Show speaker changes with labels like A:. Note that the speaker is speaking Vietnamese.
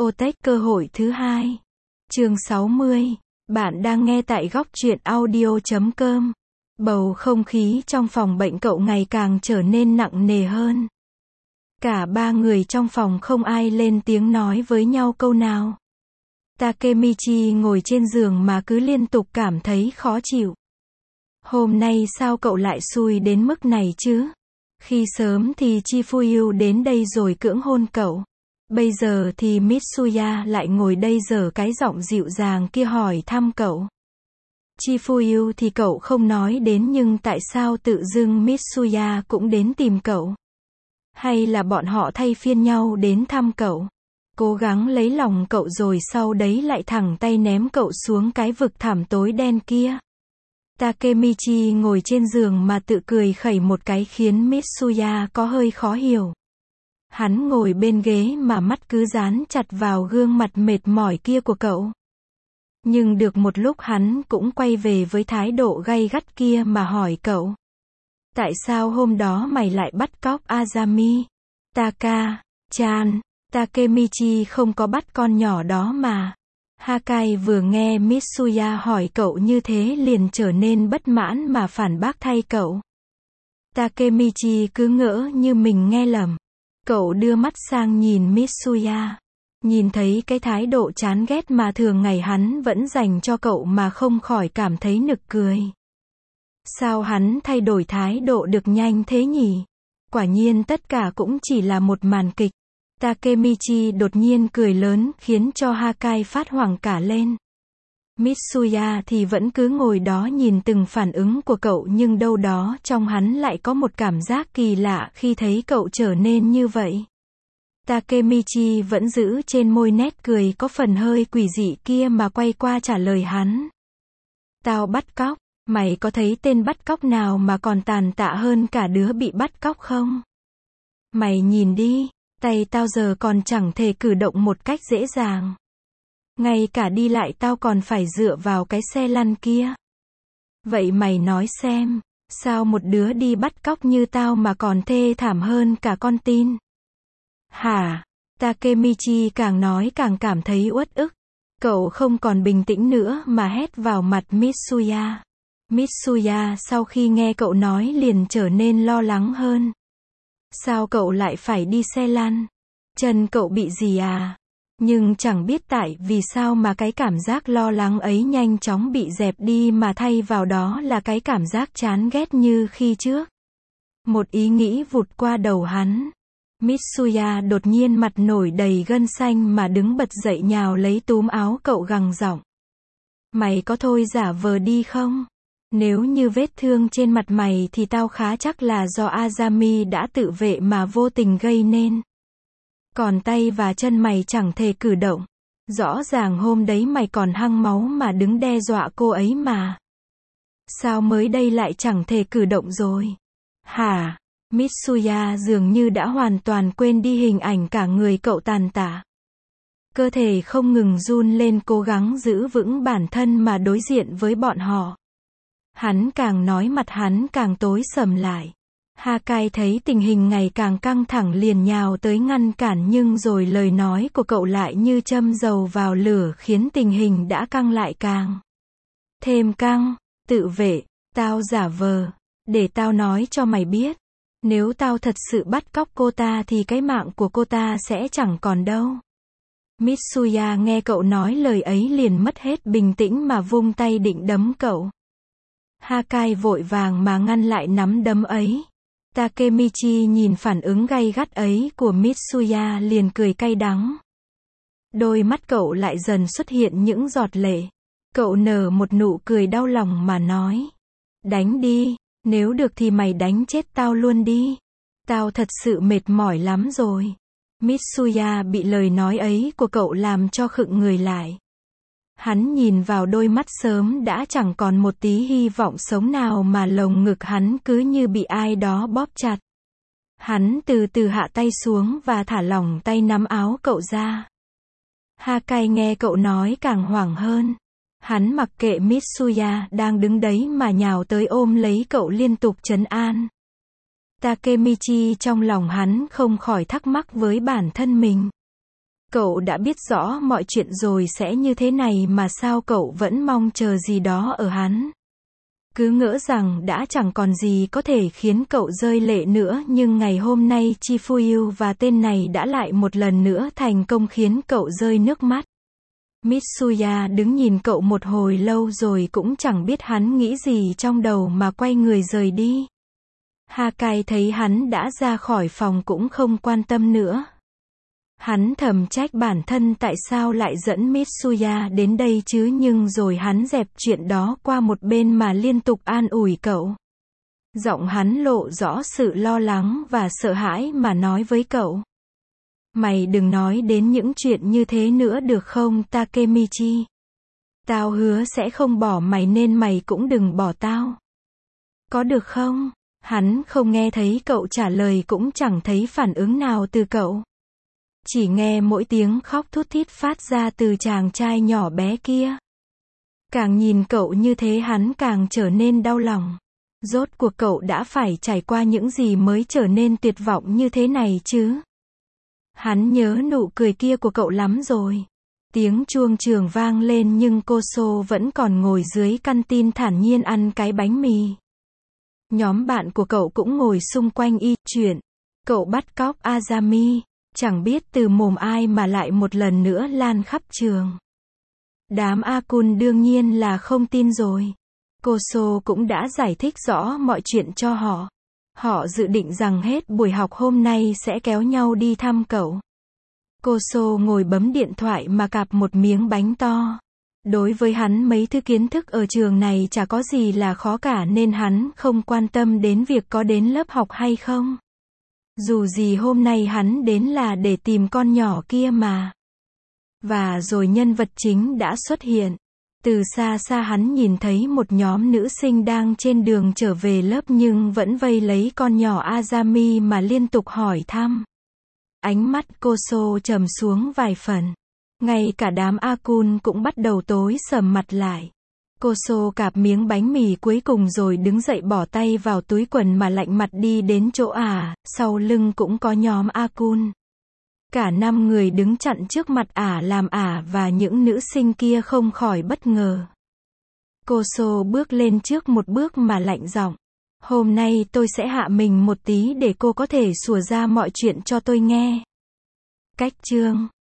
A: Otech cơ hội thứ hai. Chương 60. Bạn đang nghe tại góc truyện audio.com. Bầu không khí trong phòng bệnh cậu ngày càng trở nên nặng nề hơn. Cả ba người trong phòng không ai lên tiếng nói với nhau câu nào. Takemichi ngồi trên giường mà cứ liên tục cảm thấy khó chịu. Hôm nay sao cậu lại xui đến mức này chứ? Khi sớm thì Chifuyu đến đây rồi cưỡng hôn cậu. Bây giờ thì Mitsuya lại ngồi đây giở cái giọng dịu dàng kia hỏi thăm cậu. Chifuyu thì cậu không nói đến, nhưng tại sao tự dưng Mitsuya cũng đến tìm cậu? Hay là bọn họ thay phiên nhau đến thăm cậu? Cố gắng lấy lòng cậu rồi sau đấy lại thẳng tay ném cậu xuống cái vực thẳm tối đen kia. Takemichi ngồi trên giường mà tự cười khẩy một cái khiến Mitsuya có hơi khó hiểu. Hắn ngồi bên ghế mà mắt cứ dán chặt vào gương mặt mệt mỏi kia của cậu. Nhưng được một lúc hắn cũng quay về với thái độ gay gắt kia mà hỏi cậu. Tại sao hôm đó mày lại bắt cóc Azami? Taka-chan, Takemichi không có bắt con nhỏ đó mà. Hakai vừa nghe Mitsuya hỏi cậu như thế liền trở nên bất mãn mà phản bác thay cậu. Takemichi cứ ngỡ như mình nghe lầm. Cậu đưa mắt sang nhìn Mitsuya. Nhìn thấy cái thái độ chán ghét mà thường ngày hắn vẫn dành cho cậu mà không khỏi cảm thấy nực cười. Sao hắn thay đổi thái độ được nhanh thế nhỉ? Quả nhiên tất cả cũng chỉ là một màn kịch. Takemichi đột nhiên cười lớn khiến cho Hakai phát hoảng cả lên. Mitsuya thì vẫn cứ ngồi đó nhìn từng phản ứng của cậu, nhưng đâu đó trong hắn lại có một cảm giác kỳ lạ khi thấy cậu trở nên như vậy. Takemichi vẫn giữ trên môi nét cười có phần hơi quỷ dị kia mà quay qua trả lời hắn. Tao bắt cóc, mày có thấy tên bắt cóc nào mà còn tàn tạ hơn cả đứa bị bắt cóc không? Mày nhìn đi, tay tao giờ còn chẳng thể cử động một cách dễ dàng. Ngay cả đi lại tao còn phải dựa vào cái xe lăn kia. Vậy mày nói xem, sao một đứa đi bắt cóc như tao mà còn thê thảm hơn cả con tin? Hả? Takemichi càng nói càng cảm thấy uất ức. Cậu không còn bình tĩnh nữa mà hét vào mặt Mitsuya. Mitsuya sau khi nghe cậu nói liền trở nên lo lắng hơn. Sao cậu lại phải đi xe lăn? Chân cậu bị gì à? Nhưng chẳng biết tại vì sao mà cái cảm giác lo lắng ấy nhanh chóng bị dẹp đi mà thay vào đó là cái cảm giác chán ghét như khi trước. Một ý nghĩ vụt qua đầu hắn. Mitsuya đột nhiên mặt nổi đầy gân xanh mà đứng bật dậy nhào lấy túm áo cậu gằn giọng. Mày có thôi giả vờ đi không? Nếu như vết thương trên mặt mày thì tao khá chắc là do Azami đã tự vệ mà vô tình gây nên. Còn tay và chân mày chẳng thể cử động. Rõ ràng hôm đấy mày còn hăng máu mà đứng đe dọa cô ấy mà. Sao mới đây lại chẳng thể cử động rồi? Hả? Mitsuya dường như đã hoàn toàn quên đi hình ảnh cả người cậu tàn tạ. Cơ thể không ngừng run lên cố gắng giữ vững bản thân mà đối diện với bọn họ. Hắn càng nói mặt hắn càng tối sầm lại. Hakai thấy tình hình ngày càng căng thẳng liền nhào tới ngăn cản, nhưng rồi lời nói của cậu lại như châm dầu vào lửa khiến tình hình đã căng lại càng thêm căng. Tự vệ, tao giả vờ. Để tao nói cho mày biết. Nếu tao thật sự bắt cóc cô ta thì cái mạng của cô ta sẽ chẳng còn đâu. Mitsuya nghe cậu nói lời ấy liền mất hết bình tĩnh mà vung tay định đấm cậu. Hakai vội vàng mà ngăn lại nắm đấm ấy. Takemichi nhìn phản ứng gay gắt ấy của Mitsuya liền cười cay đắng. Đôi mắt cậu lại dần xuất hiện những giọt lệ. Cậu nở một nụ cười đau lòng mà nói. Đánh đi, nếu được thì mày đánh chết tao luôn đi. Tao thật sự mệt mỏi lắm rồi. Mitsuya bị lời nói ấy của cậu làm cho khựng người lại. Hắn nhìn vào đôi mắt sớm đã chẳng còn một tí hy vọng sống nào mà lồng ngực hắn cứ như bị ai đó bóp chặt. Hắn từ từ hạ tay xuống và thả lỏng tay nắm áo cậu ra. Hakai nghe cậu nói càng hoảng hơn. Hắn mặc kệ Mitsuya đang đứng đấy mà nhào tới ôm lấy cậu liên tục trấn an. Takemichi trong lòng hắn không khỏi thắc mắc với bản thân mình. Cậu đã biết rõ mọi chuyện rồi sẽ như thế này mà sao cậu vẫn mong chờ gì đó ở hắn. Cứ ngỡ rằng đã chẳng còn gì có thể khiến cậu rơi lệ nữa, nhưng ngày hôm nay Chifuyu và tên này đã lại một lần nữa thành công khiến cậu rơi nước mắt. Mitsuya đứng nhìn cậu một hồi lâu rồi cũng chẳng biết hắn nghĩ gì trong đầu mà quay người rời đi. Hakai thấy hắn đã ra khỏi phòng cũng không quan tâm nữa. Hắn thầm trách bản thân tại sao lại dẫn Mitsuya đến đây chứ, nhưng rồi hắn dẹp chuyện đó qua một bên mà liên tục an ủi cậu. Giọng hắn lộ rõ sự lo lắng và sợ hãi mà nói với cậu. Mày đừng nói đến những chuyện như thế nữa được không Takemichi? Tao hứa sẽ không bỏ mày nên mày cũng đừng bỏ tao. Có được không? Hắn không nghe thấy cậu trả lời cũng chẳng thấy phản ứng nào từ cậu. Chỉ nghe mỗi tiếng khóc thút thít phát ra từ chàng trai nhỏ bé kia. Càng nhìn cậu như thế hắn càng trở nên đau lòng. Rốt cuộc cậu đã phải trải qua những gì mới trở nên tuyệt vọng như thế này chứ? Hắn nhớ nụ cười kia của cậu lắm rồi. Tiếng chuông trường vang lên nhưng Koso vẫn còn ngồi dưới căn tin thản nhiên ăn cái bánh mì. Nhóm bạn của cậu cũng ngồi xung quanh y chuyện. Cậu bắt cóc Azami. Chẳng biết từ mồm ai mà lại một lần nữa lan khắp trường. Đám A-kun đương nhiên là không tin rồi. Koso cũng đã giải thích rõ mọi chuyện cho họ. Họ dự định rằng hết buổi học hôm nay sẽ kéo nhau đi thăm cậu. Koso ngồi bấm điện thoại mà cạp một miếng bánh to. Đối với hắn mấy thứ kiến thức ở trường này chả có gì là khó cả nên hắn không quan tâm đến việc có đến lớp học hay không. Dù gì hôm nay hắn đến là để tìm con nhỏ kia mà. Và rồi nhân vật chính đã xuất hiện. Từ xa xa hắn nhìn thấy một nhóm nữ sinh đang trên đường trở về lớp nhưng vẫn vây lấy con nhỏ Azami mà liên tục hỏi thăm. Ánh mắt Koso trầm xuống vài phần. Ngay cả đám A-kun cũng bắt đầu tối sầm mặt lại. Koso cạp miếng bánh mì cuối cùng rồi đứng dậy bỏ tay vào túi quần mà lạnh mặt đi đến chỗ ả, sau lưng cũng có nhóm A-kun. Cả 5 người đứng chặn trước mặt ả làm ả và những nữ sinh kia không khỏi bất ngờ. Koso bước lên trước một bước mà lạnh giọng. Hôm nay tôi sẽ hạ mình một tí để cô có thể sủa ra mọi chuyện cho tôi nghe. Cách chương